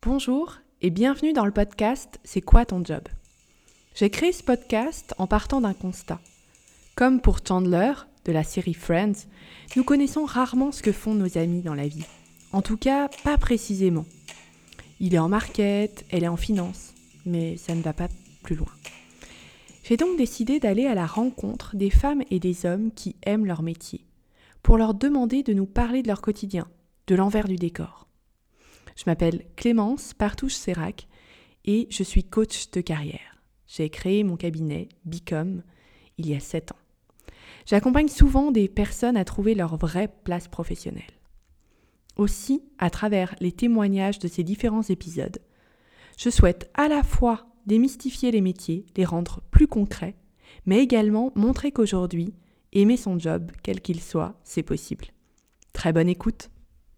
Bonjour et bienvenue dans le podcast « C'est quoi ton job ?» J'ai créé ce podcast en partant d'un constat. Comme pour Chandler, de la série Friends, nous connaissons rarement ce que font nos amis dans la vie. En tout cas, pas précisément. Il est en market, elle est en finance, mais ça ne va pas plus loin. J'ai donc décidé d'aller à la rencontre des femmes et des hommes qui aiment leur métier, pour leur demander de nous parler de leur quotidien, de l'envers du décor. Je m'appelle Clémence Partouche-Sérac et je suis coach de carrière. J'ai créé mon cabinet Become il y a 7 ans. J'accompagne souvent des personnes à trouver leur vraie place professionnelle. Aussi, à travers les témoignages de ces différents épisodes, je souhaite à la fois démystifier les métiers, les rendre plus concrets, mais également montrer qu'aujourd'hui, aimer son job, quel qu'il soit, c'est possible. Très bonne écoute!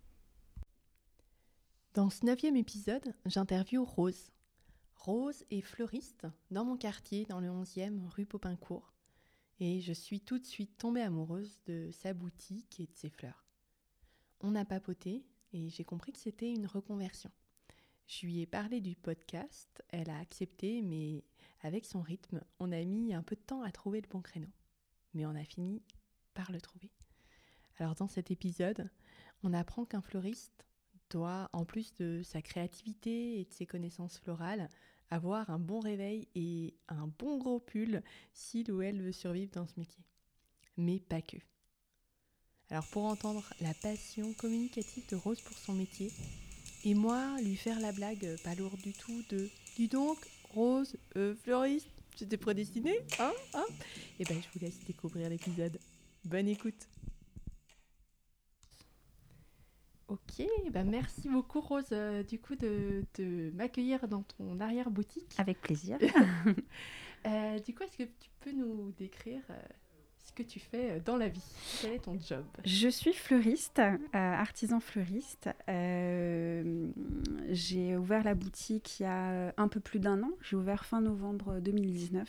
Dans ce 9e épisode, j'interviewe Rose. Rose est fleuriste dans mon quartier, dans le 11e, rue Popincourt. Et je suis tout de suite tombée amoureuse de sa boutique et de ses fleurs. On a papoté et j'ai compris que c'était une reconversion. Je lui ai parlé du podcast, elle a accepté, mais avec son rythme, on a mis un peu de temps à trouver le bon créneau. Mais on a fini par le trouver. Alors dans cet épisode, on apprend qu'un fleuriste doit, en plus de sa créativité et de ses connaissances florales, avoir un bon réveil et un bon gros pull s'il ou elle veut survivre dans ce métier. Mais pas que. Alors pour entendre la passion communicative de Rose pour son métier, et moi lui faire la blague pas lourde du tout de « Dis donc, Rose, fleuriste, c'était prédestiné, hein ?» Et ben je vous laisse découvrir l'épisode. Bonne écoute. Ok, bah merci beaucoup Rose du coup de m'accueillir dans ton arrière-boutique. Avec plaisir. Du coup, est-ce que tu peux nous décrire ce que tu fais dans la vie ? Quel est ton job ? Je suis fleuriste, artisan fleuriste. J'ai ouvert la boutique il y a un peu plus d'1 an. J'ai ouvert fin novembre 2019.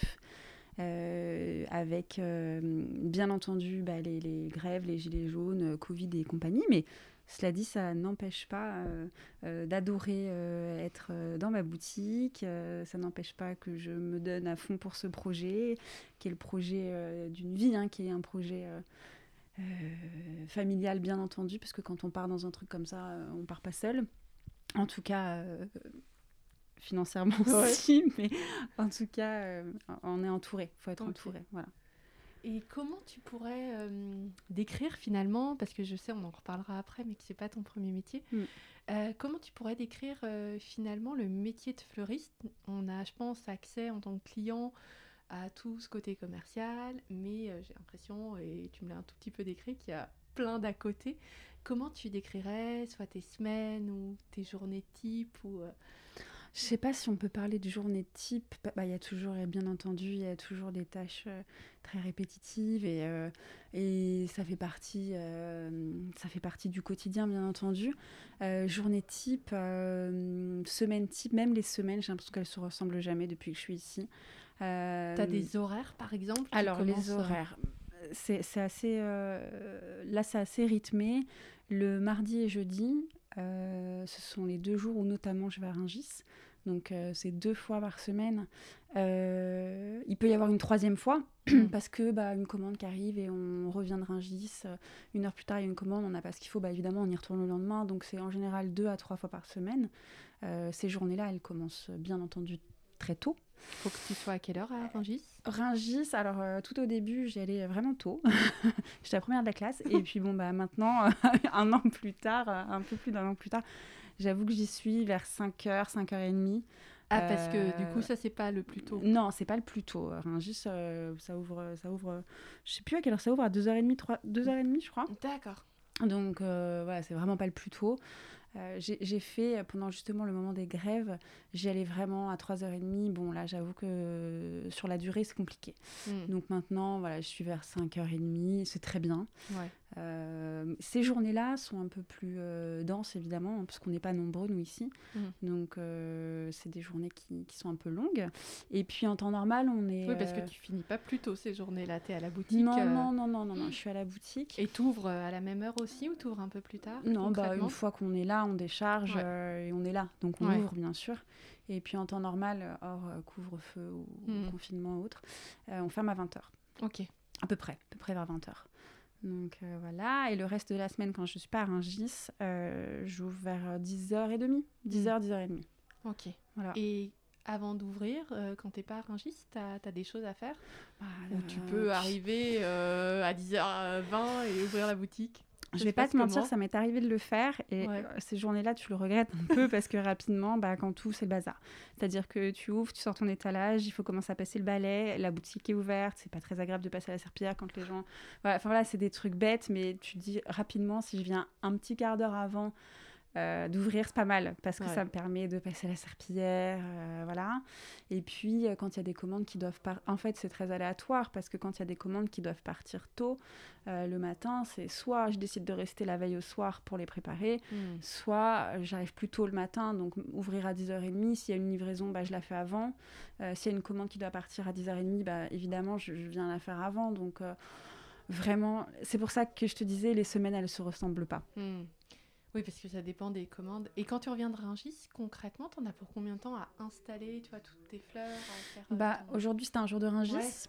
Avec bien entendu les grèves, les gilets jaunes, Covid et compagnie, mais cela dit, ça n'empêche pas d'adorer être dans ma boutique, ça n'empêche pas que je me donne à fond pour ce projet, qui est le projet d'une vie, qui est un projet familial bien entendu, parce que quand on part dans un truc comme ça, on part pas seul. En tout cas... financièrement aussi, mais en tout cas, on est entouré. Il faut être entouré, voilà. Et comment tu pourrais décrire finalement, parce que je sais, on en reparlera après, mais que c'est pas ton premier métier, comment tu pourrais décrire finalement le métier de fleuriste ? On a, je pense, accès en tant que client à tout ce côté commercial, mais j'ai l'impression, et tu me l'as un tout petit peu décrit, qu'il y a plein d'à côté. Comment tu décrirais soit tes semaines ou tes journées type ou Je ne sais pas si on peut parler de journée type. Il y a toujours, bien entendu, il y a toujours des tâches très répétitives et ça fait partie du quotidien, bien entendu. Journée type, semaine type, même les semaines, j'ai l'impression qu'elles ne se ressemblent jamais depuis que je suis ici. T'as des horaires, par exemple ? Alors, les horaires, c'est assez... là, c'est assez rythmé. Le mardi et jeudi, ce sont les 2 jours où notamment je vais à Rungis. Donc, c'est 2 fois par semaine. Il peut y avoir une 3e fois parce que une commande qui arrive et on revient de Rungis. 1 heure plus tard, il y a une commande, on n'a pas ce qu'il faut. Évidemment, on y retourne le lendemain. Donc, c'est en général 2 à 3 fois par semaine. Ces journées-là, elles commencent bien entendu très tôt. Faut que tu sois à quelle heure à Rungis ? Rungis, alors tout au début, j'y allais vraiment tôt. J'étais la première de la classe. Et puis maintenant, un an plus tard, un peu plus d'1 an plus tard, j'avoue que j'y suis vers 5h, 5h30. Ah, parce que du coup, ça, c'est pas le plus tôt. Non, c'est pas le plus tôt. Rungis, ça ouvre, je sais plus à quelle heure ça ouvre, à 2h30, 2h30, je crois. D'accord. Donc, voilà, c'est vraiment pas le plus tôt. J'ai fait, pendant justement le moment des grèves, j'y allais vraiment à 3h30. Bon, là, j'avoue que sur la durée, c'est compliqué. Donc maintenant, voilà, je suis vers 5h30. C'est très bien. Ouais. Ces journées-là sont un peu plus denses, évidemment, parce qu'on n'est pas nombreux, nous, ici. Donc, c'est des journées qui sont un peu longues. Et puis, en temps normal, on est... Oui, parce que tu finis pas plus tôt ces journées-là. Tu es à la boutique. Non, je suis à la boutique. Et tu ouvres à la même heure aussi ou tu ouvres un peu plus tard? Non, une fois qu'on est là, on décharge et on est là. Donc, on ouvre, bien sûr. Et puis, en temps normal, hors couvre-feu ou confinement ou autre, on ferme à 20h. Ok. À peu près vers 20h. Donc voilà, et le reste de la semaine, quand je ne suis pas à Rungis, j'ouvre vers 10h30, 10h30. Ok. Voilà. Et avant d'ouvrir, quand tu n'es pas à Rungis, tu as des choses à faire ou tu peux arriver à 10h20 et ouvrir la boutique? Je ne vais pas te mentir, ça m'est arrivé de le faire et ces journées-là, tu le regrettes un peu parce que rapidement, quand tu ouvres, c'est le bazar. C'est-à-dire que tu ouvres, tu sors ton étalage, il faut commencer à passer le balai, la boutique est ouverte, c'est pas très agréable de passer à la serpillière quand les gens... Voilà, c'est des trucs bêtes, mais tu te dis rapidement, si je viens un petit quart d'heure avant d'ouvrir, c'est pas mal parce que ça me permet de passer la serpillière, voilà. Et puis quand il y a des commandes qui doivent en fait c'est très aléatoire parce que quand il y a des commandes qui doivent partir tôt le matin, c'est soit je décide de rester la veille au soir pour les préparer, soit j'arrive plus tôt le matin, donc ouvrir à 10h30, s'il y a une livraison, je la fais avant, s'il y a une commande qui doit partir à 10h30, évidemment je viens la faire avant, donc vraiment, c'est pour ça que je te disais, les semaines elles se ressemblent pas. Oui, parce que ça dépend des commandes. Et quand tu reviens de Rungis, concrètement, t'en as pour combien de temps à installer, tu vois, toutes tes fleurs, à faire Aujourd'hui, c'était un jour de Rungis.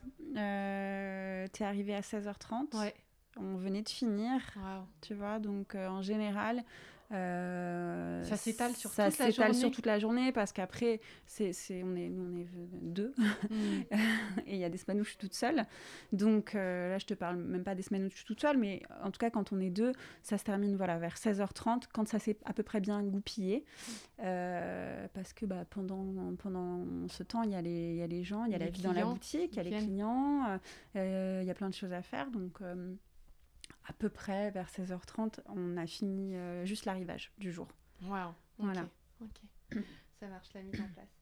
T'es arrivé à 16h30. Ouais. On venait de finir, tu vois. Donc, en général... ça s'étale sur toute la journée parce qu'après on est deux et il y a des semaines où je suis toute seule, donc là je te parle même pas des semaines où je suis toute seule, mais en tout cas quand on est deux, ça se termine vers 16h30 quand ça s'est à peu près bien goupillé, parce que pendant ce temps il y a les gens, il y a la vie dans la boutique, il y a les clients, il y a plein de choses à faire, donc à peu près vers 16h30, on a fini juste l'arrivage du jour. Wow. Voilà. Ok. Ça marche, la mise en place.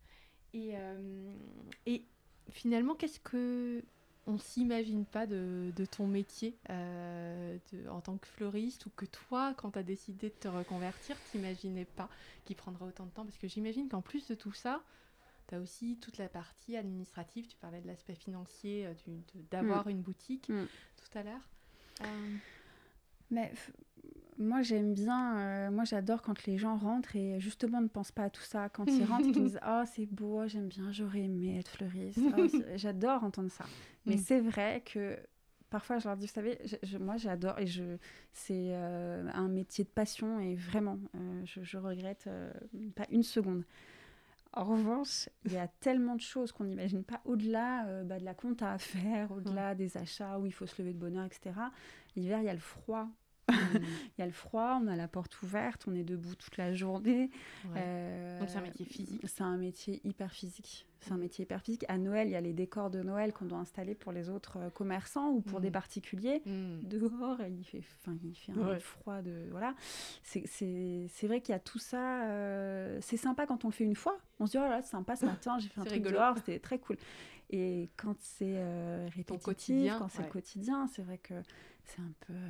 Et finalement, qu'est-ce que on s'imagine pas de ton métier en tant que fleuriste, ou que toi, quand tu as décidé de te reconvertir, t'imaginais pas qu'il prendrait autant de temps? Parce que j'imagine qu'en plus de tout ça, tu as aussi toute la partie administrative. Tu parlais de l'aspect financier, d'avoir une boutique tout à l'heure. Mais moi j'aime bien, moi j'adore quand les gens rentrent et justement ne pensent pas à tout ça. Quand ils rentrent, ils me disent « Oh c'est beau, j'aime bien, j'aurais aimé être fleuriste. » J'adore entendre ça. Mais c'est vrai que parfois je leur dis « Vous savez, moi j'adore et c'est un métier de passion et vraiment, je regrette pas une seconde. » En revanche, il y a tellement de choses qu'on n'imagine pas au-delà de la compta à faire, au-delà des achats où il faut se lever de bonne heure, etc. L'hiver, il y a le froid. Il y a le froid, on a la porte ouverte, on est debout toute la journée. Donc c'est un métier physique. C'est un métier hyper physique. À Noël, il y a les décors de Noël qu'on doit installer pour les autres commerçants ou pour des particuliers. Dehors, il fait un froid voilà. C'est vrai qu'il y a tout ça. C'est sympa quand on le fait une fois. On se dit, oh là, c'est sympa ce matin, j'ai fait un truc dehors, c'était très cool. Et quand c'est répétitif, quand c'est le quotidien, c'est vrai que c'est un peu...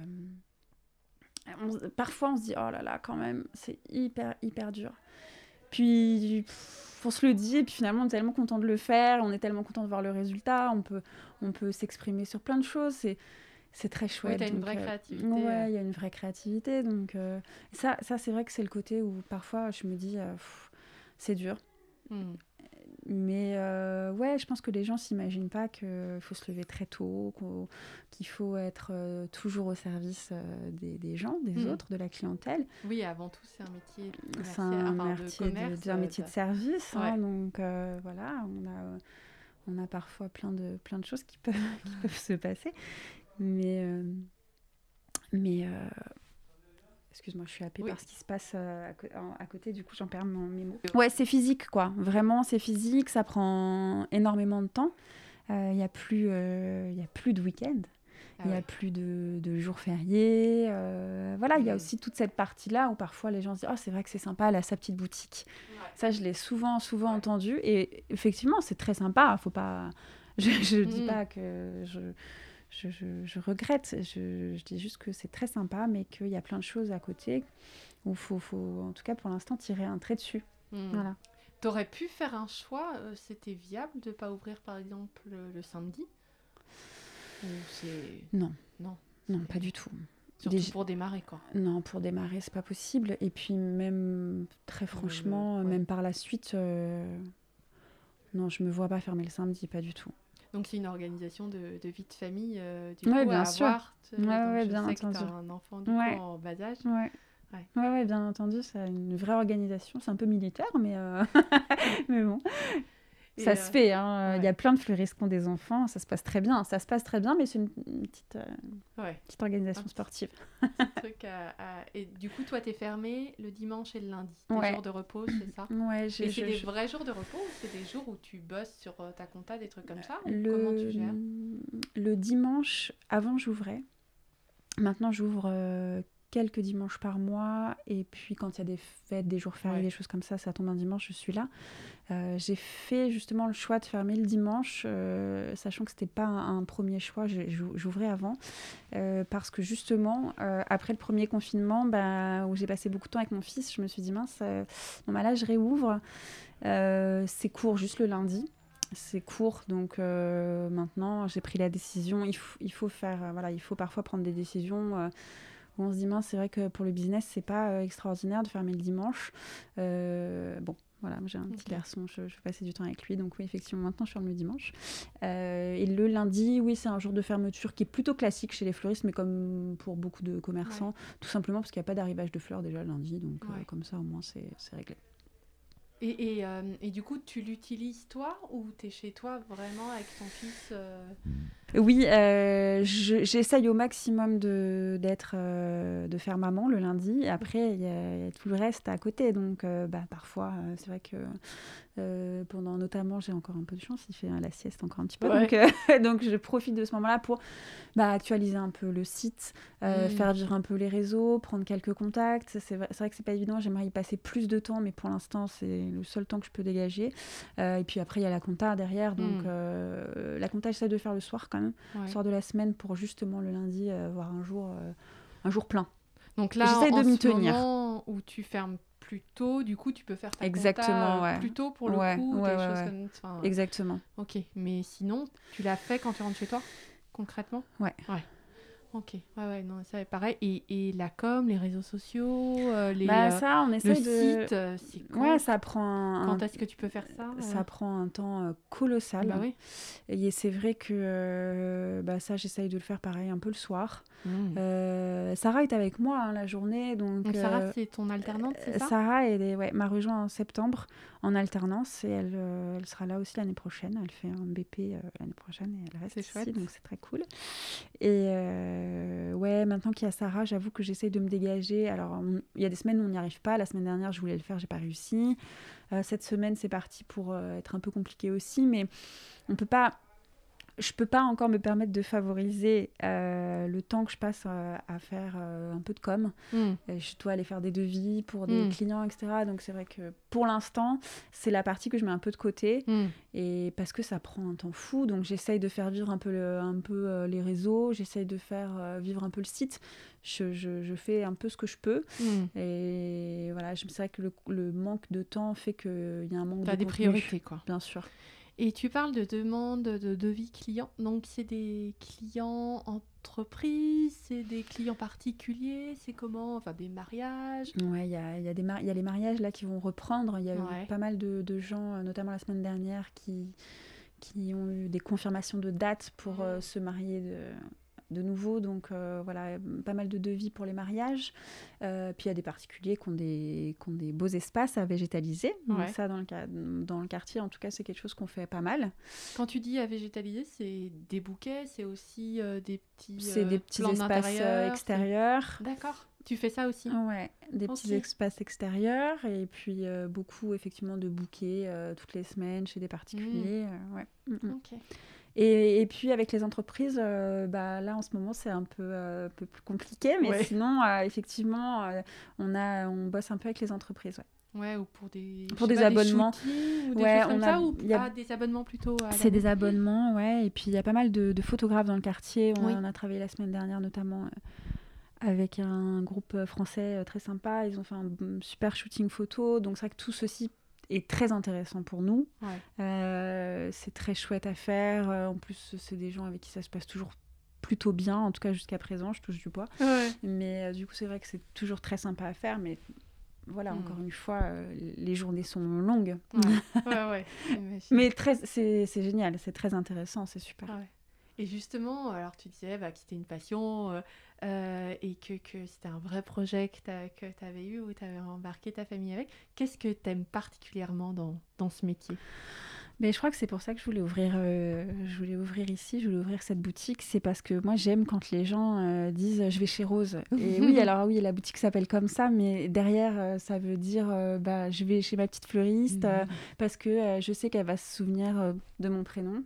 Parfois on se dit oh là là, quand même c'est hyper dur, puis on se le dit et puis finalement on est tellement content de le faire, on est tellement content de voir le résultat, on peut s'exprimer sur plein de choses, c'est très chouette. Oui, t'as une vraie créativité. Il y a une vraie créativité, donc ça c'est vrai que c'est le côté où parfois je me dis c'est dur. Mais je pense que les gens s'imaginent pas qu'il faut se lever très tôt, qu'il faut être toujours au service des gens, des autres, de la clientèle. Oui, avant tout, c'est un métier commercial, un métier de service. Donc voilà, on a parfois plein de choses qui peuvent se passer. Mais excuse-moi, je suis happée par ce qui se passe à côté, du coup j'en perds mes mots. Ouais, c'est physique, quoi. Vraiment, c'est physique, ça prend énormément de temps. Il n'y a plus de week-end, il n'y a plus de jours fériés. Voilà, il y a aussi toute cette partie-là où parfois les gens se disent « Oh, c'est vrai que c'est sympa, elle a sa petite boutique. » Ça, je l'ai souvent entendu. Et effectivement, c'est très sympa. Faut pas... Je ne dis pas que je regrette. Je dis juste que c'est très sympa, mais qu'il y a plein de choses à côté où il faut, en tout cas pour l'instant, tirer un trait dessus. Voilà. T'aurais pu faire un choix, c'était viable de ne pas ouvrir par exemple le samedi? Ou c'est... Non, c'est... pas du tout. Surtout pour démarrer, quoi. Non, pour démarrer, c'est pas possible. Et puis même, très franchement, même par la suite, non, je me vois pas fermer le samedi, pas du tout. Donc c'est une organisation de vie de famille, du Ouais, coup, bien à sûr. avoir. Ouais, je bien sais que entendu. t'as un enfant du coup en bas âge. Ouais, bien entendu, c'est une vraie organisation. C'est un peu militaire, mais, mais bon. Ça se fait, hein. Il y a plein de fleuristes qui ont des enfants, ça se passe très bien. Ça se passe très bien, mais c'est une petite organisation sportive. Petit truc Et du coup, toi, t'es fermée le dimanche et le lundi. Des jours de repos, c'est ça? Ouais, et c'est des vrais jours de repos ou c'est des jours où tu bosses sur ta compta, des trucs comme ça? Ou comment tu gères? Le dimanche, avant, j'ouvrais. Maintenant, j'ouvre quelques dimanches par mois. Et puis, quand il y a des fêtes, des jours fériés, des choses comme ça tombe un dimanche, je suis là. J'ai fait justement le choix de fermer le dimanche, sachant que ce n'était pas un premier choix, j'ouvrais avant, parce que justement, après le premier confinement, où j'ai passé beaucoup de temps avec mon fils, je me suis dit, mince, là je réouvre, c'est court, juste le lundi. C'est court, donc maintenant j'ai pris la décision, il faut parfois prendre des décisions où on se dit, mince, c'est vrai que pour le business, c'est pas extraordinaire de fermer le dimanche. Voilà, j'ai un petit garçon, je vais passer du temps avec lui, donc oui, effectivement, maintenant je ferme le dimanche. Et le lundi, oui, c'est un jour de fermeture qui est plutôt classique chez les fleuristes, mais comme pour beaucoup de commerçants, tout simplement parce qu'il n'y a pas d'arrivage de fleurs déjà le lundi, donc comme ça au moins c'est réglé. Et du coup, tu l'utilises toi ou tu es chez toi vraiment avec ton fils Oui, j'essaye au maximum de faire maman le lundi. Après, il y a tout le reste à côté. Donc, parfois, c'est vrai que pendant notamment, j'ai encore un peu de chance, il fait la sieste encore un petit peu. Donc, je profite de ce moment-là pour actualiser un peu le site, faire vivre un peu les réseaux, prendre quelques contacts. C'est vrai que c'est pas évident, j'aimerais y passer plus de temps, mais pour l'instant, c'est le seul temps que je peux dégager. Et puis après, il y a la compta derrière. Donc, la compta, j'essaie de faire le soir quand même, le soir de la semaine, pour justement le lundi avoir un jour plein. Donc là, j'essaie de m'y tenir. Moment où tu fermes plus tôt, du coup, tu peux faire ta compta plus tôt pour le coup, des choses comme ça. Exactement. Ok, mais sinon, tu l'as fait quand tu rentres chez toi, concrètement? Ouais. Ok, non, ça est pareil. Et la com, les réseaux sociaux, ça, on essaie le site, c'est quand? Ça prend quand est-ce que tu peux faire ça? Ça prend un temps colossal. Bah oui. Et c'est vrai que ça, j'essaye de le faire pareil un peu le soir. Sarah est avec moi la journée. Donc Sarah, c'est ton alternante, c'est ça? Sarah m'a rejoint en septembre en alternance et elle sera là aussi l'année prochaine. Elle fait un BP l'année prochaine et elle reste ici, chouette. Donc c'est très cool. Et maintenant qu'il y a Sarah, j'avoue que j'essaye de me dégager. Alors, il y a des semaines où on n'y arrive pas. La semaine dernière, je voulais le faire, j'ai pas réussi. Cette semaine, c'est parti pour être un peu compliqué aussi, mais je peux pas encore me permettre de favoriser le temps que je passe à faire un peu de com. Je dois aller faire des devis pour des clients, etc. Donc c'est vrai que pour l'instant, c'est la partie que je mets un peu de côté, et parce que ça prend un temps fou. Donc j'essaye de faire vivre un peu les réseaux, j'essaye de faire vivre un peu le site. Je fais un peu ce que je peux. Et voilà, c'est vrai que le manque de temps fait qu'il y a un manque de contenu. T'as des priorités, quoi. Bien sûr. Et tu parles de demande de devis clients. Donc, c'est des clients entreprises, c'est des clients particuliers, c'est comment? Enfin, des mariages? Ouais, il y a les mariages là qui vont reprendre. Il y a eu pas mal de gens, notamment la semaine dernière, qui ont eu des confirmations de dates pour se marier de nouveau. Donc, pas mal de devis pour les mariages. Puis, il y a des particuliers qui ont des beaux espaces à végétaliser. Donc, ça, dans le quartier, en tout cas, c'est quelque chose qu'on fait pas mal. Quand tu dis à végétaliser, c'est des bouquets, c'est aussi des petits c'est des petits espaces extérieurs. D'accord. Tu fais ça aussi? Ouais, des petits espaces extérieurs. Et puis, beaucoup, effectivement, de bouquets toutes les semaines chez des particuliers. Ok. Et puis avec les entreprises, là en ce moment c'est un peu plus compliqué, mais sinon effectivement on bosse un peu avec les entreprises. Ouais, ou pour des, abonnements. Des shootings ou des Ouais, choses comme ça, ou y a des abonnements plutôt à c'est des l'année. abonnements, ouais. Et puis, il y a pas mal de photographes dans le quartier. Oui. On a travaillé la semaine dernière, notamment avec un groupe français très sympa. Ils ont fait un super shooting photo. Donc, c'est vrai que tout ceci est très intéressant pour nous. Ouais. C'est très chouette à faire. En plus, c'est des gens avec qui ça se passe toujours plutôt bien, en tout cas jusqu'à présent, je touche du bois. Ouais. Mais du coup, c'est vrai que c'est toujours très sympa à faire. Mais voilà, encore une fois, les journées sont longues. Ouais. Mais c'est génial, c'est très intéressant, c'est super. Ouais. Et justement, alors tu disais que c'était une passion et que c'était un vrai projet que tu avais eu, où tu avais embarqué ta famille avec. Qu'est-ce que tu aimes particulièrement dans ce métier ? Mais je crois que c'est pour ça que je voulais ouvrir ici, je voulais ouvrir cette boutique. C'est parce que moi, j'aime quand les gens disent « je vais chez Rose ». Et oui, alors oui, la boutique s'appelle comme ça, mais derrière, ça veut dire je vais chez ma petite fleuriste parce que je sais qu'elle va se souvenir de mon prénom.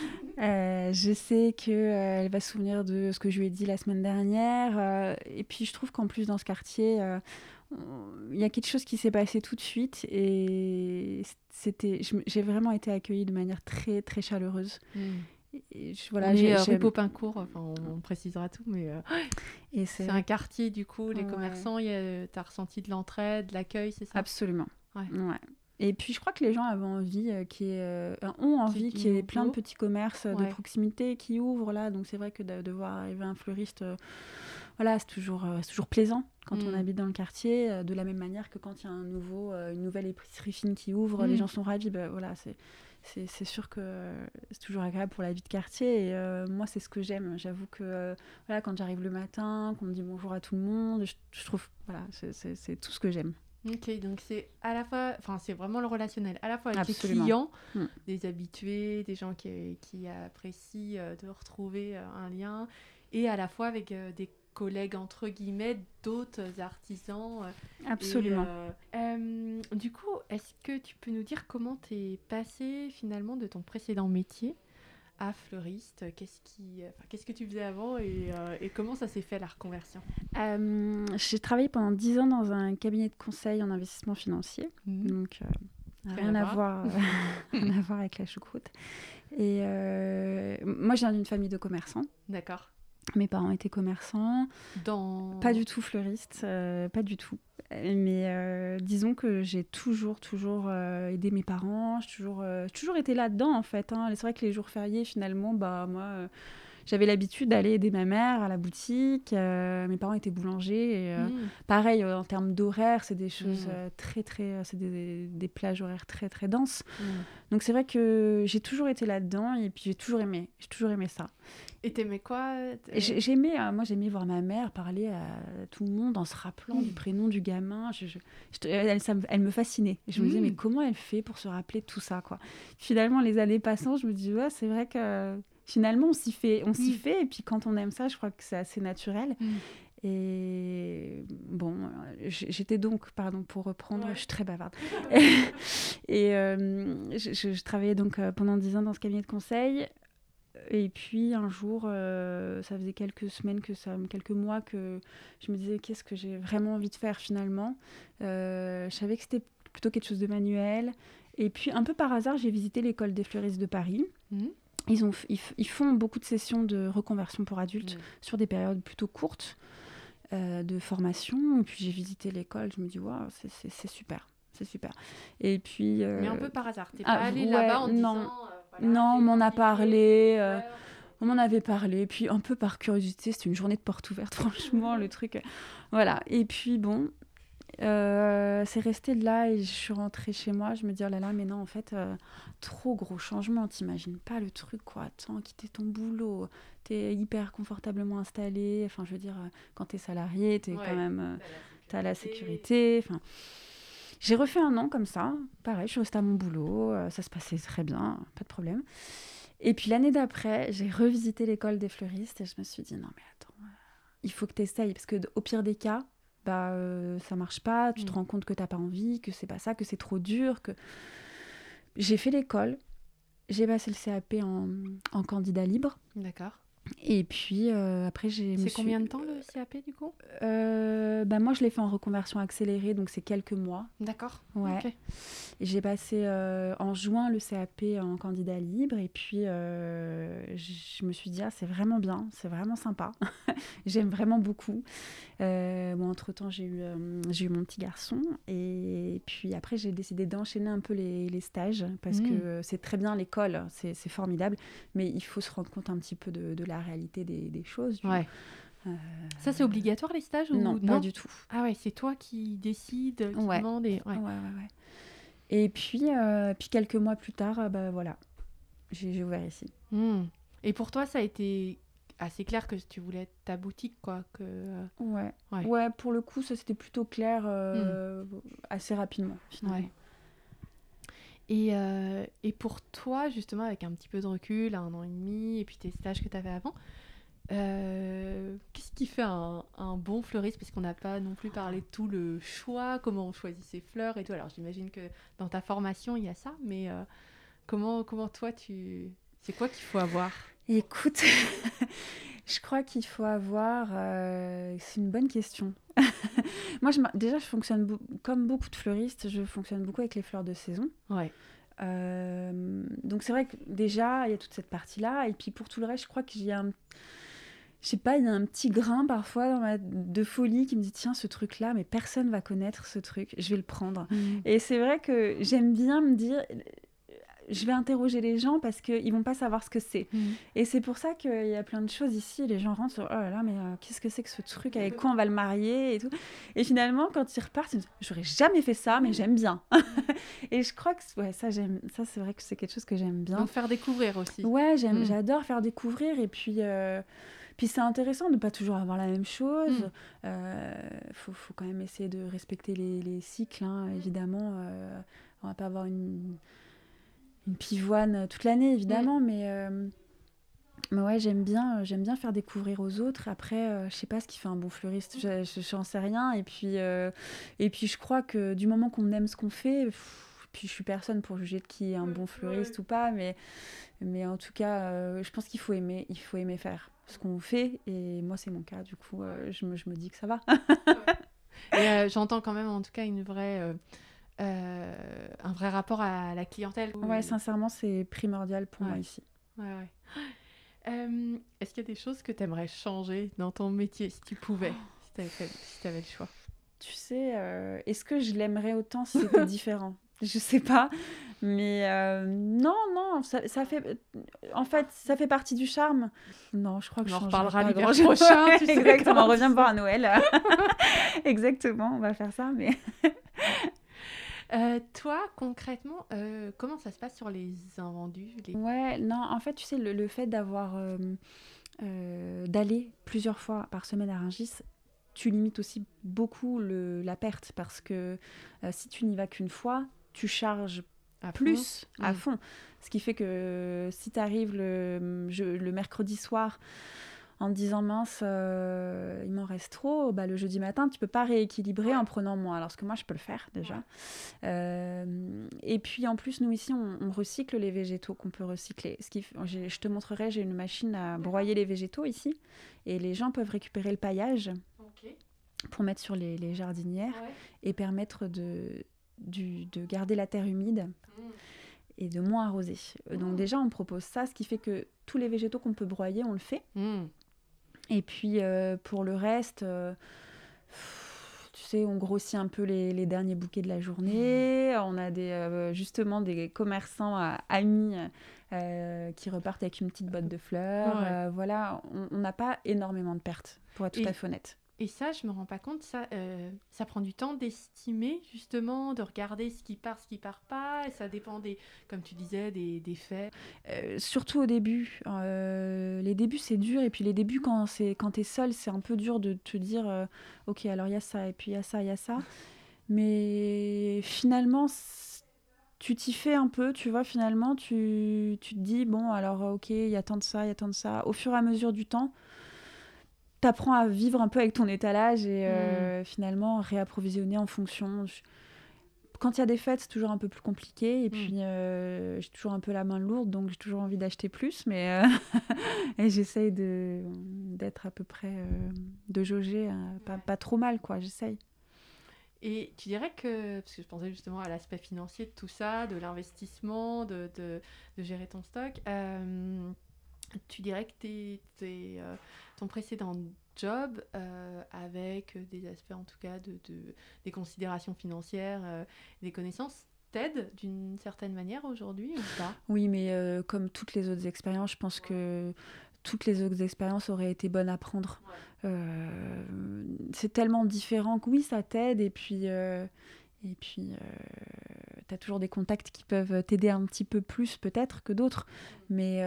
Je sais qu'elle va se souvenir de ce que je lui ai dit la semaine dernière. Et puis, je trouve qu'en plus, dans ce quartier... il y a quelque chose qui s'est passé tout de suite et j'ai vraiment été accueillie de manière très très chaleureuse. Voilà, rue Popincourt, enfin, on précisera tout, mais et c'est un quartier du coup, les commerçants, t'as ressenti de l'entraide, de l'accueil, c'est ça ? Absolument. Ouais. Et puis je crois que les gens avaient envie ont envie qu'il y ait plein de petits commerces de proximité qui ouvrent là, donc c'est vrai que de voir arriver un fleuriste, voilà, c'est toujours plaisant quand on habite dans le quartier, de la même manière que quand il y a une nouvelle épicerie fine qui ouvre, les gens sont ravis. Voilà, c'est sûr que c'est toujours agréable pour la vie de quartier et moi c'est ce que j'aime. J'avoue que voilà, quand j'arrive le matin, qu'on me dit bonjour à tout le monde, je trouve voilà, c'est tout ce que j'aime. Ok, donc c'est à la fois, enfin c'est vraiment le relationnel, à la fois avec Absolument. les clients, des habitués, des gens qui apprécient de retrouver un lien, et à la fois avec des collègues entre guillemets, d'autres artisans. Absolument. Du coup, est-ce que tu peux nous dire comment t'es passée finalement de ton précédent métier à fleuriste? Qu'est-ce que tu faisais avant et comment ça s'est fait la reconversion? J'ai travaillé pendant 10 ans dans un cabinet de conseil en investissement financier, donc rien à voir avec la choucroute. Et moi, je viens d'une famille de commerçants. D'accord. Mes parents étaient commerçants. Pas du tout fleuristes, pas du tout. Mais disons que j'ai toujours aidé mes parents. J'ai toujours été là-dedans, en fait. C'est vrai que les jours fériés, finalement, moi... J'avais l'habitude d'aller aider ma mère à la boutique. Mes parents étaient boulangers. Et, pareil, en termes d'horaire, c'est des choses c'est des plages horaires très, très denses. Donc, c'est vrai que j'ai toujours été là-dedans et puis j'ai toujours aimé ça. Et t'aimais quoi? J'aimais voir ma mère parler à tout le monde en se rappelant du prénom du gamin. Elle me fascinait. Et je me disais, mais comment elle fait pour se rappeler tout ça, quoi. Finalement, les années passant, je me dis, ouais, c'est vrai que... Finalement, on s'y fait. Et puis, quand on aime ça, je crois que c'est assez naturel. Et bon, j'étais donc, pardon, pour reprendre, je suis très bavarde. Et je travaillais donc pendant 10 ans dans ce cabinet de conseil. Et puis, un jour, ça faisait quelques mois que je me disais, qu'est-ce que j'ai vraiment envie de faire finalement. Je savais que c'était plutôt quelque chose de manuel. Et puis, un peu par hasard, j'ai visité l'école des fleuristes de Paris. Ils font beaucoup de sessions de reconversion pour adultes sur des périodes plutôt courtes de formation. Et puis j'ai visité l'école, je me dis waouh, c'est super, c'est super. Et puis mais un peu par hasard, t'es pas allée là-bas en disant non, on m'en a parlé. On m'en avait parlé, puis un peu par curiosité, c'était une journée de porte ouverte, franchement, le truc. Voilà. Et puis bon. C'est resté de là et je suis rentrée chez moi. Je me dis, oh là là, mais non, en fait, trop gros changement. T'imagines pas le truc, quoi. Attends, quitter ton boulot. T'es hyper confortablement installé. Enfin, je veux dire, quand t'es salarié, t'es quand même... t'as la sécurité. Enfin, j'ai refait un an comme ça. Pareil, je suis restée à mon boulot. Ça se passait très bien, pas de problème. Et puis l'année d'après, j'ai revisité l'école des fleuristes et je me suis dit, non, mais attends, il faut que t'essayes. Parce qu'au pire des cas... ça marche pas, tu te rends compte que t'as pas envie, que c'est pas ça, que c'est trop dur, que... J'ai fait l'école, j'ai passé le CAP en candidat libre. D'accord. Et puis après, C'est combien de temps le CAP du coup ? Moi, je l'ai fait en reconversion accélérée, donc c'est quelques mois. D'accord. Ouais. Ok. Et j'ai passé en juin le CAP en candidat libre. Et puis, je me suis dit, c'est vraiment bien, c'est vraiment sympa. J'aime vraiment beaucoup. Entre-temps, j'ai eu mon petit garçon. Et puis après, j'ai décidé d'enchaîner un peu les stages parce que c'est très bien l'école, c'est formidable. Mais il faut se rendre compte un petit peu de la réalité des choses. Ouais. Ça, c'est obligatoire les stages ou Non, pas du tout. Ah ouais, c'est toi qui décides, qui Ouais. demande et... Ouais. Et puis quelques mois plus tard, voilà, j'ai ouvert ici. Et pour toi, ça a été assez clair que tu voulais ta boutique, quoi. Ouais, pour le coup, ça c'était plutôt clair assez rapidement, finalement. Ouais. Et pour toi, justement, avec un petit peu de recul, 1 an et demi, et puis tes stages que tu avais avant, qu'est-ce qui fait un bon fleuriste ? Parce qu'on n'a pas non plus parlé de tout le choix, comment on choisit ses fleurs et tout. Alors j'imagine que dans ta formation, il y a ça, mais comment toi, c'est quoi qu'il faut avoir ? Écoute, je crois qu'il faut avoir... c'est une bonne question. Moi, déjà, je fonctionne comme beaucoup de fleuristes, je fonctionne beaucoup avec les fleurs de saison. Ouais. Donc c'est vrai que déjà, il y a toute cette partie-là. Et puis pour tout le reste, je crois qu'il y a je sais pas, il y a un petit grain parfois de folie qui me dit tiens, ce truc-là, mais personne va connaître ce truc, je vais le prendre. Et c'est vrai que j'aime bien me dire, je vais interroger les gens parce qu'ils vont pas savoir ce que c'est. Et c'est pour ça qu'il y a plein de choses ici, les gens rentrent sur oh là là, mais qu'est-ce que c'est que ce truc, avec quoi on va le marier et tout. Et finalement, quand ils repartent, ils me disent j'aurais jamais fait ça, mais j'aime bien. Et je crois que ça, c'est vrai que c'est quelque chose que j'aime bien. Donc faire découvrir aussi. Ouais, j'adore faire découvrir et puis c'est intéressant de ne pas toujours avoir la même chose. Faut quand même essayer de respecter les cycles, hein, évidemment. On va pas avoir une pivoine toute l'année, évidemment, mais ouais, j'aime bien faire découvrir aux autres. Après, je sais pas ce qui fait un bon fleuriste, j'en sais rien. Et puis je crois que du moment qu'on aime ce qu'on fait, puis je suis personne pour juger de qui est un bon fleuriste ou pas, mais en tout cas, je pense qu'il faut aimer faire ce qu'on fait. Et moi, c'est mon cas. Du coup, je me dis que ça va. Et j'entends quand même, en tout cas, un vrai rapport à la clientèle. Ouais, sincèrement, c'est primordial pour moi ici. Ouais. Est-ce qu'il y a des choses que tu aimerais changer dans ton métier, si tu pouvais, si tu avais le choix ? Tu sais, est-ce que je l'aimerais autant si c'était différent ? Je sais pas, mais non, ça fait... En fait, ça fait partie du charme. Non, je crois que on en je reparlera l'hiver prochain. Tu sais. Exactement, on revient me voir à Noël. Exactement, on va faire ça, mais... Toi, concrètement, comment ça se passe sur les invendus Ouais, non, en fait, tu sais, le fait d'aller plusieurs fois par semaine à Rungis, tu limites aussi beaucoup la perte parce que si tu n'y vas qu'une fois, tu charges plus à fond. Ce qui fait que si tu arrives le mercredi soir en te disant mince, il m'en reste trop, le jeudi matin, tu peux pas rééquilibrer en prenant moins. Alors que moi, je peux le faire déjà. Et puis en plus, nous ici, on recycle les végétaux qu'on peut recycler. Je te montrerai, j'ai une machine à broyer les végétaux ici. Et les gens peuvent récupérer le paillage pour mettre sur les jardinières et permettre de garder la terre humide et de moins arroser. Donc déjà, on propose ça, ce qui fait que tous les végétaux qu'on peut broyer, on le fait. Et puis pour le reste, tu sais, on grossit un peu les derniers bouquets de la journée. On a justement des commerçants amis qui repartent avec une petite botte de fleurs. Voilà, on n'a pas énormément de pertes, pour être tout à fait honnête. Et ça, je me rends pas compte, ça prend du temps d'estimer, justement, de regarder ce qui part pas, et ça dépend comme tu disais, des faits. Surtout au début. Les débuts, c'est dur, et puis les débuts, quand t'es seule, c'est un peu dur de te dire ok, alors il y a ça, et puis il y a ça, il y a ça. Mais finalement, tu t'y fais un peu, tu vois, finalement, tu te dis, bon, alors ok, il y a tant de ça, il y a tant de ça. Au fur et à mesure du temps, t'apprends à vivre un peu avec ton étalage et finalement réapprovisionner en fonction. quand il y a des fêtes, c'est toujours un peu plus compliqué. Et puis, j'ai toujours un peu la main lourde, donc j'ai toujours envie d'acheter plus. Mais et j'essaye d'être à peu près, de jauger pas trop mal, quoi. J'essaye. Et tu dirais que, parce que je pensais justement à l'aspect financier de tout ça, de l'investissement, de gérer ton stock, tu dirais que ton précédent job, avec des aspects en tout cas des considérations financières, des connaissances, t'aide d'une certaine manière aujourd'hui ou pas ? Oui, mais comme toutes les autres expériences, je pense que toutes les autres expériences auraient été bonnes à prendre. C'est tellement différent que oui, ça t'aide. Et puis, t'as toujours des contacts qui peuvent t'aider un petit peu plus peut-être que d'autres. Mais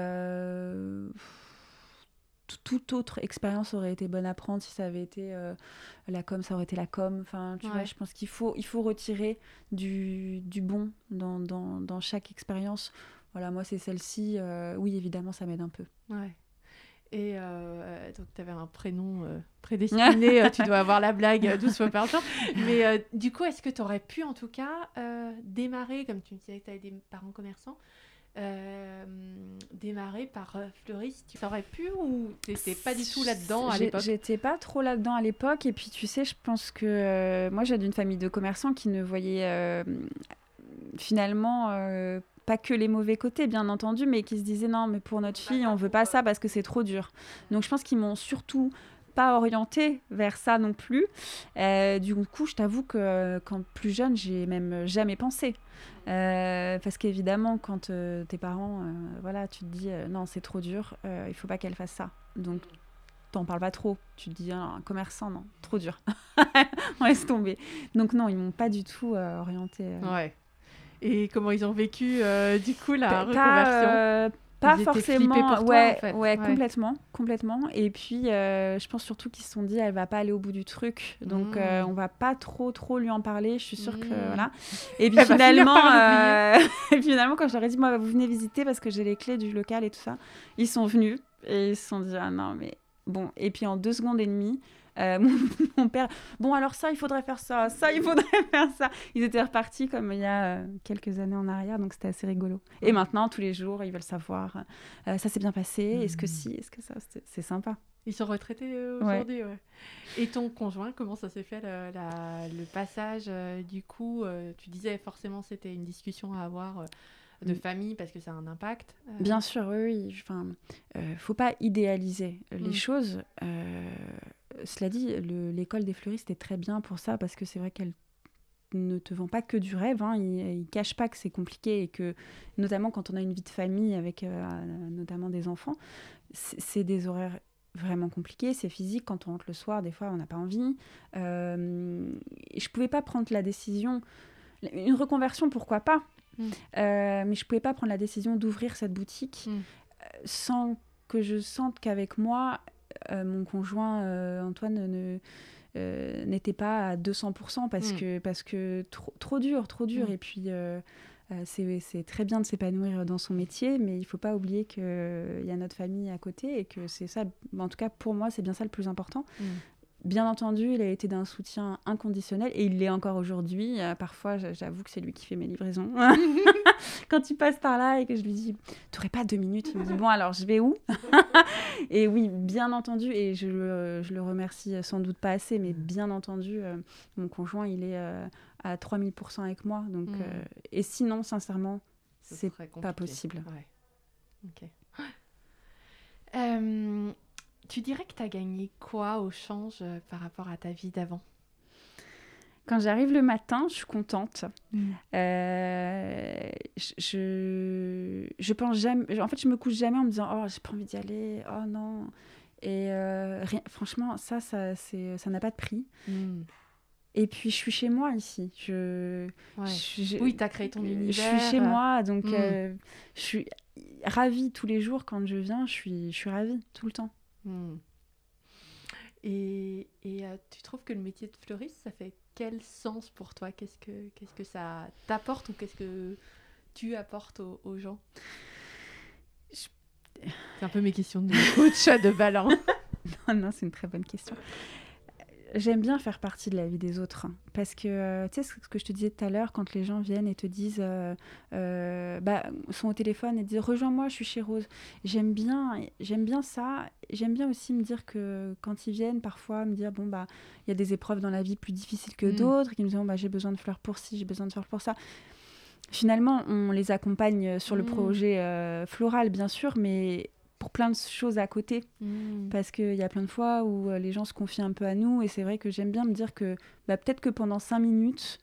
toute autre expérience aurait été bonne à prendre. Si ça avait été la com, ça aurait été la com. Enfin, tu vois, je pense qu'il faut retirer du bon dans chaque expérience. Voilà, moi, c'est celle-ci. Oui, évidemment, ça m'aide un peu. Ouais. Et donc, tu avais un prénom prédestiné, tu dois avoir la blague 12 fois par jour. Mais du coup, est-ce que tu aurais pu, en tout cas, démarrer, comme tu me disais que tu avais des parents commerçants, démarrer par fleuriste? Tu aurais pu ou tu n'étais pas du tout là-dedans à l'époque? J'étais pas trop là-dedans à l'époque. Et puis, tu sais, je pense que moi, j'ai d'une famille de commerçants qui ne voyaient finalement... pas que les mauvais côtés, bien entendu, mais qui se disaient non, mais pour notre fille, on veut pas ça parce que c'est trop dur. Donc je pense qu'ils m'ont surtout pas orientée vers ça non plus. Du coup, je t'avoue que quand plus jeune, j'ai même jamais pensé. Parce qu'évidemment, quand tes parents, voilà, tu te dis non, c'est trop dur, il faut pas qu'elle fasse ça. Donc t'en parles pas trop. Tu te dis un commerçant, non, trop dur. On laisse tomber. Donc non, ils m'ont pas du tout orientée. Ouais. Et comment ils ont vécu, du coup, la reconversion? Pas ils forcément. Étaient pour toi, en fait. Ouais, complètement. Et puis, je pense surtout qu'ils se sont dit, elle va pas aller au bout du truc, donc on va pas trop lui en parler. Je suis sûre que voilà. Et puis finalement, quand je leur ai dit, moi, vous venez visiter parce que j'ai les clés du local et tout ça, ils sont venus et ils se sont dit, ah non, mais bon. Et puis en 2 secondes et demie. Mon père, bon alors ça il faudrait faire ça il faudrait faire ça. Ils étaient repartis comme il y a quelques années en arrière, donc c'était assez rigolo. Et maintenant tous les jours ils veulent savoir ça s'est bien passé, est-ce que si, est-ce que ça, c'est sympa. Ils sont retraités aujourd'hui, ouais. Et ton conjoint, comment ça s'est fait le passage du coup, tu disais forcément c'était une discussion à avoir de famille parce que ça a un impact. Bien sûr, oui. Enfin, faut pas idéaliser les choses. Cela dit, l'école des fleuristes est très bien pour ça parce que c'est vrai qu'elle ne te vend pas que du rêve. Hein. Ils cachent pas que c'est compliqué et que, notamment quand on a une vie de famille avec notamment des enfants, c'est des horaires vraiment compliqués. C'est physique. Quand on rentre le soir, des fois, on n'a pas envie. Je pouvais pas prendre la décision. Une reconversion, pourquoi pas ? Mais je pouvais pas prendre la décision d'ouvrir cette boutique sans que je sente qu'avec moi mon conjoint Antoine n'était pas à 200% parce que trop dur. Et puis c'est très bien de s'épanouir dans son métier, mais il faut pas oublier qu'il y a notre famille à côté et que c'est ça, en tout cas pour moi c'est bien ça le plus important. Bien entendu, il a été d'un soutien inconditionnel et il l'est encore aujourd'hui. Parfois, j'avoue que c'est lui qui fait mes livraisons. Quand il passe par là et que je lui dis « T'aurais pas 2 minutes ?» Il me dit « Bon, alors, je vais où ?» Et oui, bien entendu, et je le remercie sans doute pas assez, mais bien entendu, mon conjoint, il est à 3000% avec moi. Donc, et sinon, sincèrement, c'est pas possible. Ouais. Ok. Tu dirais que tu as gagné quoi au change par rapport à ta vie d'avant ? Quand j'arrive le matin, je suis contente. Je pense jamais... En fait, je me couche jamais en me disant « Oh, j'ai pas envie d'y aller. Oh non !» Et franchement, ça n'a pas de prix. Et puis, je suis chez moi ici. Oui, tu as créé ton univers. Je suis chez moi, donc je suis ravie tous les jours. Quand je viens, je suis ravie tout le temps. Et tu trouves que le métier de fleuriste, ça fait quel sens pour toi ? Qu'est-ce que ça t'apporte ou qu'est-ce que tu apportes aux gens ? C'est un peu mes questions de coach de ballon. Non, c'est une très bonne question. J'aime bien faire partie de la vie des autres, hein, parce que, tu sais, ce que je te disais tout à l'heure, quand les gens viennent et te disent, sont au téléphone et disent «Rejoins-moi, je suis chez Rose». J'aime bien ça. J'aime bien aussi me dire que quand ils viennent, parfois, me dire, bon, bah, il y a des épreuves dans la vie plus difficiles que d'autres, qu'ils me disent, bon, bah, j'ai besoin de fleurs pour ci, j'ai besoin de fleurs pour ça. Finalement, on les accompagne sur le projet floral, bien sûr, mais pour plein de choses à côté. Parce qu'il y a plein de fois où les gens se confient un peu à nous. Et c'est vrai que j'aime bien me dire que peut-être que pendant 5 minutes,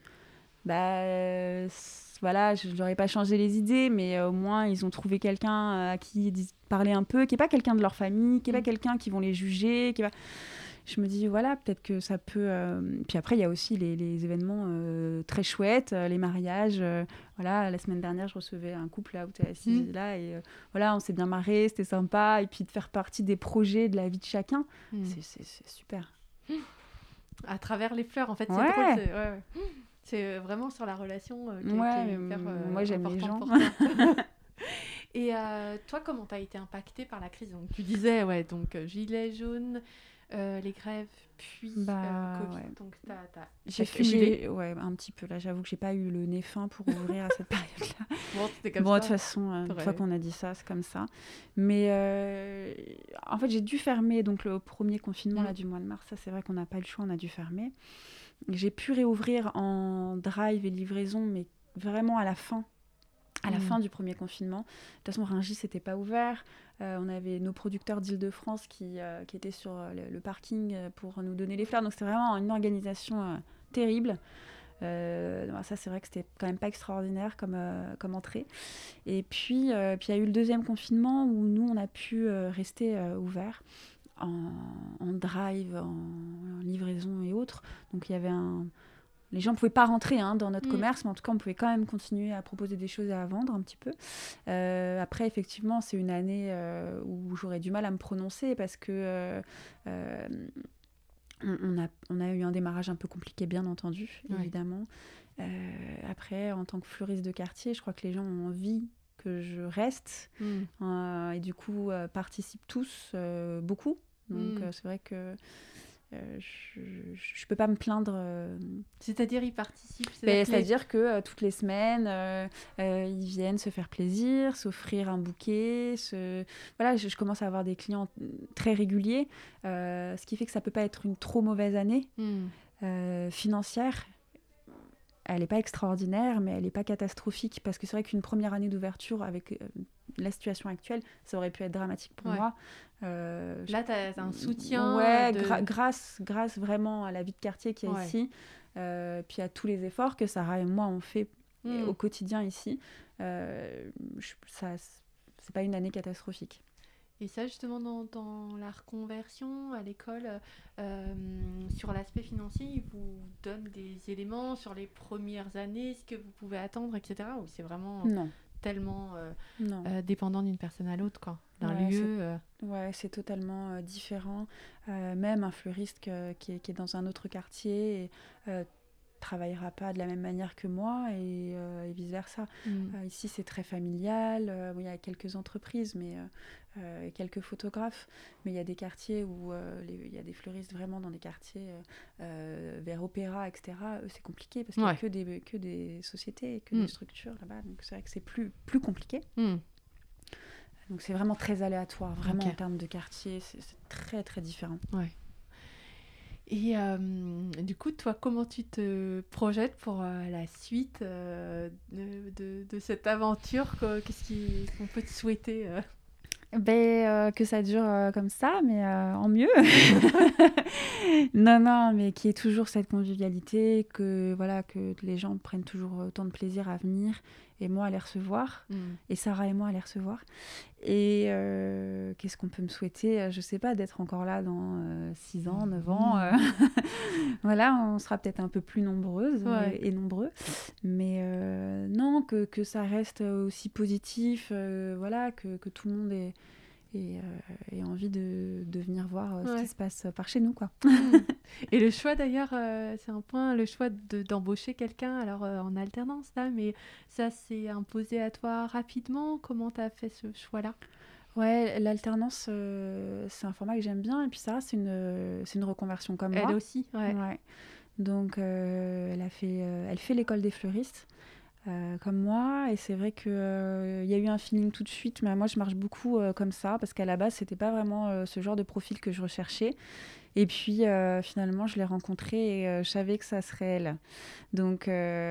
voilà, je n'aurais pas changé les idées, mais au moins, ils ont trouvé quelqu'un à qui parler un peu, qui n'est pas quelqu'un de leur famille, qui n'est pas quelqu'un qui vont les juger, je me dis, voilà, peut-être que ça peut... Puis après, il y a aussi les événements très chouettes, les mariages. Voilà, la semaine dernière, je recevais un couple là où tu es assise là, et voilà, on s'est bien marré, c'était sympa. Et puis de faire partie des projets de la vie de chacun, c'est super. À travers les fleurs, en fait, c'est Ouais. drôle. C'est vraiment sur la relation qui est hyper moi, j'aime les gens. pour toi. Et toi, comment tu as été impactée par la crise? Donc, tu disais, donc gilets jaunes, les grèves, puis Covid. Ouais. Donc, j'ai cumulé. Un petit peu. Là, j'avoue que j'ai pas eu le nez fin pour ouvrir à cette période-là. Bon, c'était comme ça. De toute façon, une fois qu'on a dit ça, c'est comme ça. Mais en fait, j'ai dû fermer donc le premier confinement là, du mois de mars. Ça, c'est vrai qu'on n'a pas eu le choix, on a dû fermer. J'ai pu réouvrir en drive et livraison, mais vraiment à la fin. À la fin du premier confinement. De toute façon, Rungis n'était pas ouvert. On avait nos producteurs d'Île-de-France qui étaient sur le parking pour nous donner les fleurs. Donc, c'était vraiment une organisation terrible. Ça, c'est vrai que c'était quand même pas extraordinaire comme entrée. Et puis, il y a eu le deuxième confinement où nous, on a pu rester ouverts en drive, en livraison et autres. Donc, il y avait les gens ne pouvaient pas rentrer dans notre commerce, mais en tout cas, on pouvait quand même continuer à proposer des choses et à vendre un petit peu. Après, effectivement, c'est une année où j'aurais du mal à me prononcer parce que on a eu un démarrage un peu compliqué, bien entendu, évidemment. Après, en tant que fleuriste de quartier, je crois que les gens ont envie que je reste et du coup, participent tous beaucoup. Donc, c'est vrai que je peux pas me plaindre. C'est-à-dire, ils participent. C'est-à-dire que toutes les semaines, ils viennent se faire plaisir, s'offrir un bouquet. Voilà, je commence à avoir des clients très réguliers, ce qui fait que ça peut pas être une trop mauvaise année financière. Elle n'est pas extraordinaire, mais elle n'est pas catastrophique, parce que c'est vrai qu'une première année d'ouverture avec la situation actuelle, ça aurait pu être dramatique pour moi. Là, tu as un soutien. Grâce vraiment à la vie de quartier qu'il y a ici, puis à tous les efforts que Sarah et moi on fait au quotidien ici. C'est pas une année catastrophique. Et ça, justement, dans la reconversion à l'école, sur l'aspect financier, ils vous donnent des éléments sur les premières années, ce que vous pouvez attendre, etc. Ou c'est vraiment tellement dépendant d'une personne à l'autre, quoi, d'un lieu c'est totalement différent. Même un fleuriste qui est dans un autre quartier travaillera pas de la même manière que moi et vice-versa. Ici, c'est très familial. Il y a quelques entreprises, mais quelques photographes. Mais il y a des quartiers où il y a des fleuristes vraiment dans des quartiers vers Opéra, etc. Eux, c'est compliqué parce qu'il n'y a que des sociétés, que des structures là-bas. Donc, c'est vrai que c'est plus compliqué. Donc, c'est vraiment très aléatoire. Vraiment, en termes de quartier, c'est très, très différent. Ouais. Et du coup, toi, comment tu te projettes pour la suite de cette aventure? Qu'est-ce qu'on peut te souhaiter que ça dure comme ça, mais en mieux. Non, mais qu'il y ait toujours cette convivialité, que les gens prennent toujours autant de plaisir à venir, et moi à les recevoir, et Sarah et moi à les recevoir. Et qu'est-ce qu'on peut me souhaiter? Je sais pas, d'être encore là dans 6 ans, 9 ans. Voilà, on sera peut-être un peu plus nombreuses et nombreux. Mais non, que ça reste aussi positif, que tout le monde ait envie de venir voir ce qui se passe par chez nous, quoi. Et le choix, d'ailleurs, c'est un point, le choix d'embaucher quelqu'un, alors en alternance, là, mais ça s'est imposé à toi rapidement. Comment tu as fait ce choix-là? Ouais, l'alternance, c'est un format que j'aime bien. Et puis Sarah, c'est une reconversion comme moi. Elle aussi, ouais. Ouais. Donc, elle fait l'école des fleuristes. Comme moi, et c'est vrai qu'il y a eu un feeling tout de suite, mais moi je marche beaucoup comme ça, parce qu'à la base c'était pas vraiment ce genre de profil que je recherchais, et puis finalement je l'ai rencontrée et je savais que ça serait elle. Donc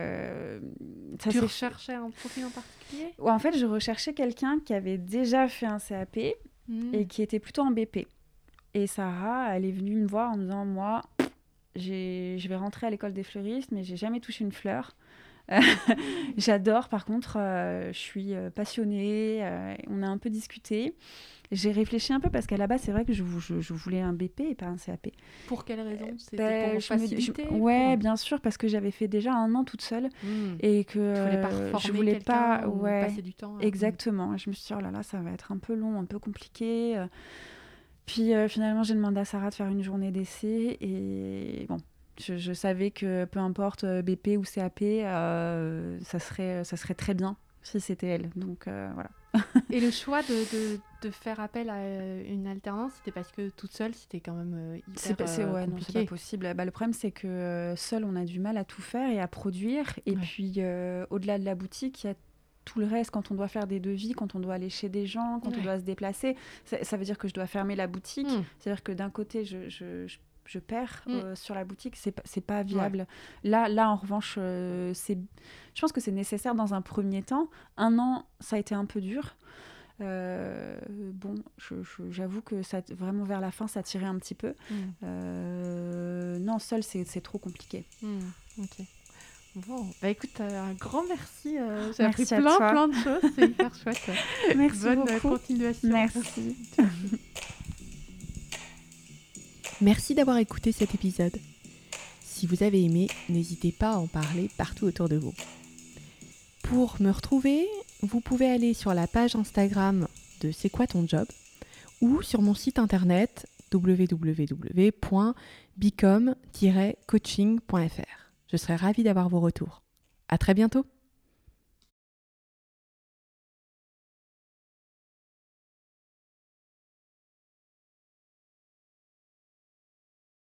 ça Tu s'est recherchais un profil en particulier? Ouais, en fait je recherchais quelqu'un qui avait déjà fait un CAP et qui était plutôt en BP. Et Sarah, elle est venue me voir en me disant, moi je vais rentrer à l'école des fleuristes, mais j'ai jamais touché une fleur. J'adore, par contre, je suis passionnée, on a un peu discuté. J'ai réfléchi un peu parce qu'à la base, c'est vrai que je voulais un BP et pas un CAP. Pour quelle raison? C'était pour faciliter? Ouais, bien sûr, parce que j'avais fait déjà 1 an toute seule et que Tu voulais pas reformer je voulais quelqu'un pas, ou ouais, passer du temps. exactement. Je me suis dit, oh là là, ça va être un peu long, un peu compliqué. Puis finalement, j'ai demandé à Sarah de faire une journée d'essai et bon. Je savais que peu importe BP ou CAP, ça serait très bien si c'était elle. Donc voilà. Et le choix de faire appel à une alternance, c'était parce que toute seule, c'était quand même hyper ouais, non, c'est pas compliqué. possible. Bah, le problème, c'est que seul, on a du mal à tout faire et à produire. Et puis, au-delà de la boutique, il y a tout le reste. Quand on doit faire des devis, quand on doit aller chez des gens, quand on doit se déplacer, ça veut dire que je dois fermer la boutique. C'est-à-dire que d'un côté, je perds sur la boutique, c'est pas viable. Ouais. Là, en revanche, je pense que c'est nécessaire dans un premier temps. 1 an, ça a été un peu dur. Bon, j'avoue que ça, vraiment vers la fin, ça tirait un petit peu. Non, seul, c'est trop compliqué. Ok. Bon, bah écoute, un grand merci. J'ai appris plein de choses, c'est hyper chouette. Merci Bonne beaucoup. continuation. Merci. Merci d'avoir écouté cet épisode. Si vous avez aimé, n'hésitez pas à en parler partout autour de vous. Pour me retrouver, vous pouvez aller sur la page Instagram de C'est quoi ton job ou sur mon site internet www.bicom-coaching.fr. Je serai ravie d'avoir vos retours. À très bientôt.